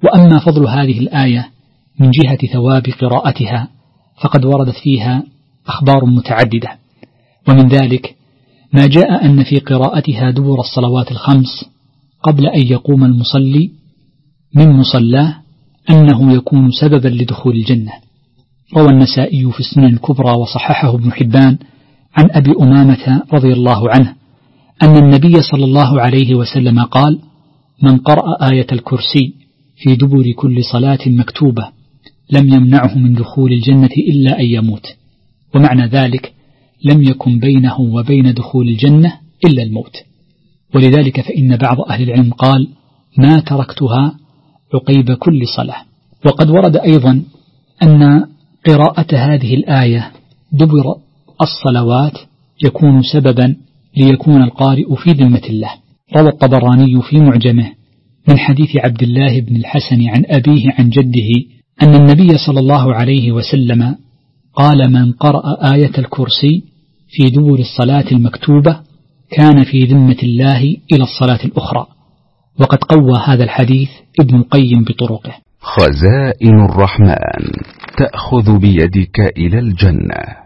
وأما فضل هذه الآية من جهة ثواب قراءتها فقد وردت فيها أخبار متعددة، ومن ذلك ما جاء أن في قراءتها دبر الصلوات الخمس قبل أن يقوم المصلي من مصلاه أنه يكون سببا لدخول الجنة. روى النسائي في السنن الكبرى وصححه ابن حبان عن أبي أمامة رضي الله عنه أن النبي صلى الله عليه وسلم قال: من قرأ آية الكرسي في دبر كل صلاة مكتوبة لم يمنعه من دخول الجنة إلا أن يموت. ومعنى ذلك لم يكن بينه وبين دخول الجنة إلا الموت. ولذلك فإن بعض أهل العلم قال: ما تركتها عقيب كل صلاة. وقد ورد أيضا أن قراءة هذه الآية دبر الصلوات يكون سببا ليكون القارئ في ذمة الله. روى الطبراني في معجمه من حديث عبد الله بن الحسن عن أبيه عن جده أن النبي صلى الله عليه وسلم قال: من قرأ آية الكرسي في دبر الصلاة المكتوبة كان في ذمة الله إلى الصلاة الأخرى. وقد قوى هذا الحديث ابن القيم بطرقه. خزائن الرحمن تأخذ بيدك إلى الجنة.